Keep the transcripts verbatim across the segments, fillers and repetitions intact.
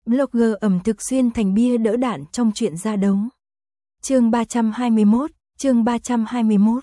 Blogger ẩm thực xuyên thành bia đỡ đạn trong chuyện ra đấu. Chương ba trăm hai mươi mốt, chương ba trăm hai mươi mốt.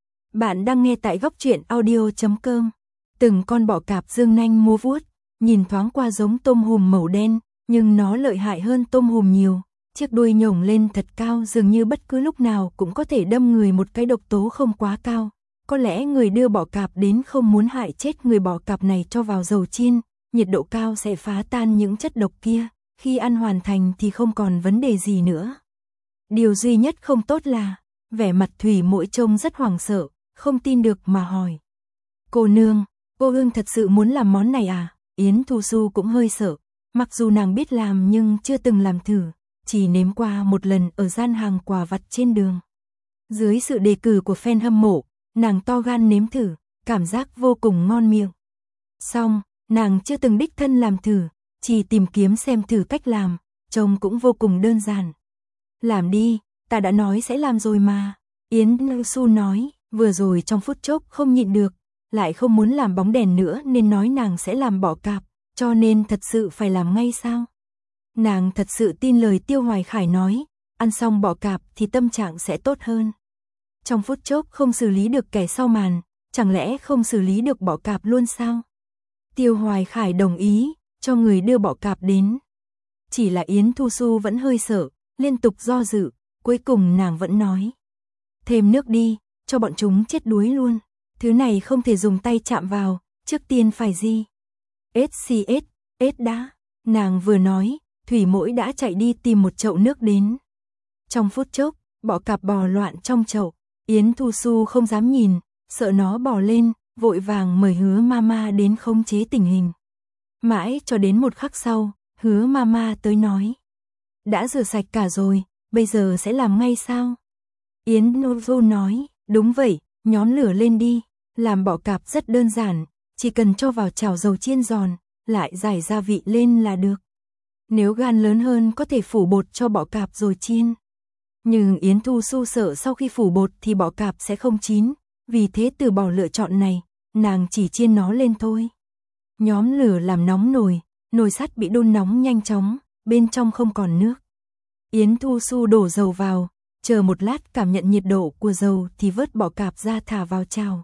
Bạn đang nghe tại góc truyện audio chấm com. Từng con bọ cạp dương nanh múa vuốt, nhìn thoáng qua giống tôm hùm màu đen, nhưng nó lợi hại hơn tôm hùm nhiều. Chiếc đuôi nhổng lên thật cao, dường như bất cứ lúc nào cũng có thể đâm người, một cái độc tố không quá cao. Có lẽ người đưa bọ cạp đến không muốn hại chết người bọ cạp này cho vào dầu chiên, nhiệt độ cao sẽ phá tan những chất độc kia, khi ăn hoàn thành thì không còn vấn đề gì nữa. Điều duy nhất không tốt là, vẻ mặt Thủy Mỗi trông rất hoảng sợ, không tin được mà hỏi. Cô nương, cô Hương thật sự muốn làm món này à? Yến Thu Xu cũng hơi sợ, mặc dù nàng biết làm nhưng chưa từng làm thử, chỉ nếm qua một lần ở gian hàng quà vặt trên đường. Dưới sự đề cử của fan hâm mộ, nàng to gan nếm thử, cảm giác vô cùng ngon miệng. Xong, nàng chưa từng đích thân làm thử, chỉ tìm kiếm xem thử cách làm, trông cũng vô cùng đơn giản. Làm đi, ta đã nói sẽ làm rồi mà. Yến Thu Xu nói, vừa rồi trong phút chốc không nhịn được, lại không muốn làm bóng đèn nữa nên nói nàng sẽ làm bọ cạp, cho nên thật sự phải làm ngay sao? Nàng thật sự tin lời Tiêu Hoài Khải nói, ăn xong bọ cạp thì tâm trạng sẽ tốt hơn. Trong phút chốc không xử lý được kẻ sau màn, chẳng lẽ không xử lý được bọ cạp luôn sao? Tiêu Hoài Khải đồng ý, cho người đưa bọ cạp đến. Chỉ là Yến Thu Xu vẫn hơi sợ, liên tục do dự, cuối cùng nàng vẫn nói. Thêm nước đi, cho bọn chúng chết đuối luôn. Thứ này không thể dùng tay chạm vào, trước tiên phải gì? ét xê ét, ét đã. Nàng vừa nói, Thủy Mỗi đã chạy đi tìm một chậu nước đến. Trong phút chốc, bọ cạp bò loạn trong chậu. Yến Thu Xu không dám nhìn, sợ nó bò lên, vội vàng mời Hứa Mama đến khống chế tình hình. Mãi cho đến một khắc sau, Hứa Mama tới nói. Đã rửa sạch cả rồi, bây giờ sẽ làm ngay sao? Yến Thu nói, đúng vậy, nhón lửa lên đi. Làm bọ cạp rất đơn giản, chỉ cần cho vào chảo dầu chiên giòn, lại rải gia vị lên là được. Nếu gan lớn hơn có thể phủ bột cho bọ cạp rồi chiên. Nhưng Yến Thu Xu sợ sau khi phủ bột thì bọ cạp sẽ không chín, vì thế từ bỏ lựa chọn này, nàng chỉ chiên nó lên thôi. Nhóm lửa làm nóng nồi, nồi sắt bị đun nóng nhanh chóng, bên trong không còn nước. Yến Thu Xu đổ dầu vào, chờ một lát cảm nhận nhiệt độ của dầu thì vớt bọ cạp ra thả vào chảo.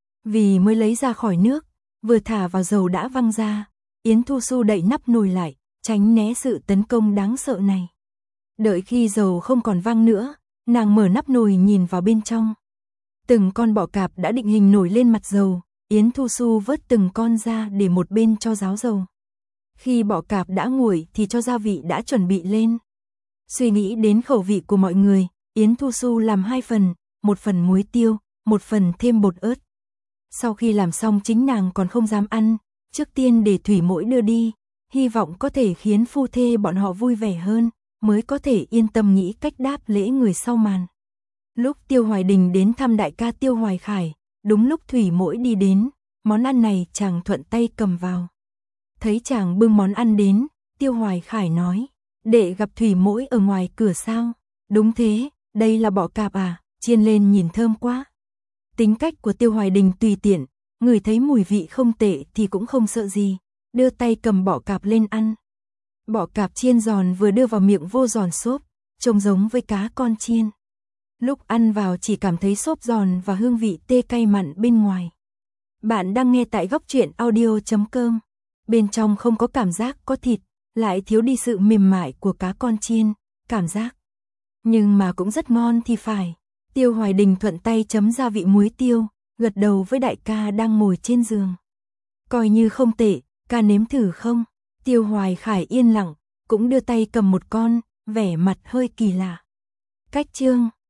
Vì mới lấy ra khỏi nước, vừa thả vào dầu đã văng ra, Yến Thu Xu đậy nắp nồi lại, tránh né sự tấn công đáng sợ này. Đợi khi dầu không còn văng nữa, nàng mở nắp nồi nhìn vào bên trong. Từng con bọ cạp đã định hình nổi lên mặt dầu, Yến Thu Xu vớt từng con ra để một bên cho ráo dầu. Khi bọ cạp đã nguội thì cho gia vị đã chuẩn bị lên. Suy nghĩ đến khẩu vị của mọi người, Yến Thu Xu làm hai phần, một phần muối tiêu, một phần thêm bột ớt. Sau khi làm xong chính nàng còn không dám ăn, trước tiên để Thủy Mỗi đưa đi, hy vọng có thể khiến phu thê bọn họ vui vẻ hơn, mới có thể yên tâm nghĩ cách đáp lễ người sau màn. Lúc Tiêu Hoài Đình đến thăm đại ca Tiêu Hoài Khải, đúng lúc Thủy Mỗi đi đến, món ăn này chàng thuận tay cầm vào. Thấy chàng bưng món ăn đến, Tiêu Hoài Khải nói, đệ gặp Thủy Mỗi ở ngoài cửa sao? Đúng thế, đây là bọ cạp à, chiên lên nhìn thơm quá. Tính cách của Tiêu Hoài Đình tùy tiện, người thấy mùi vị không tệ thì cũng không sợ gì, đưa tay cầm bọ cạp lên ăn. Bọ cạp chiên giòn vừa đưa vào miệng vô giòn xốp, trông giống với cá con chiên. Lúc ăn vào chỉ cảm thấy xốp giòn và hương vị tê cay mặn bên ngoài. Bạn đang nghe tại góc truyện audio chấm com. Bên trong không có cảm giác có thịt, lại thiếu đi sự mềm mại của cá con chiên, cảm giác. Nhưng mà cũng rất ngon thì phải. Tiêu Hoài Đình thuận tay chấm gia vị muối tiêu, gật đầu với đại ca đang ngồi trên giường. Coi như không tệ, ca nếm thử không? Tiêu Hoài Khải yên lặng, cũng đưa tay cầm một con, vẻ mặt hơi kỳ lạ. Cách chương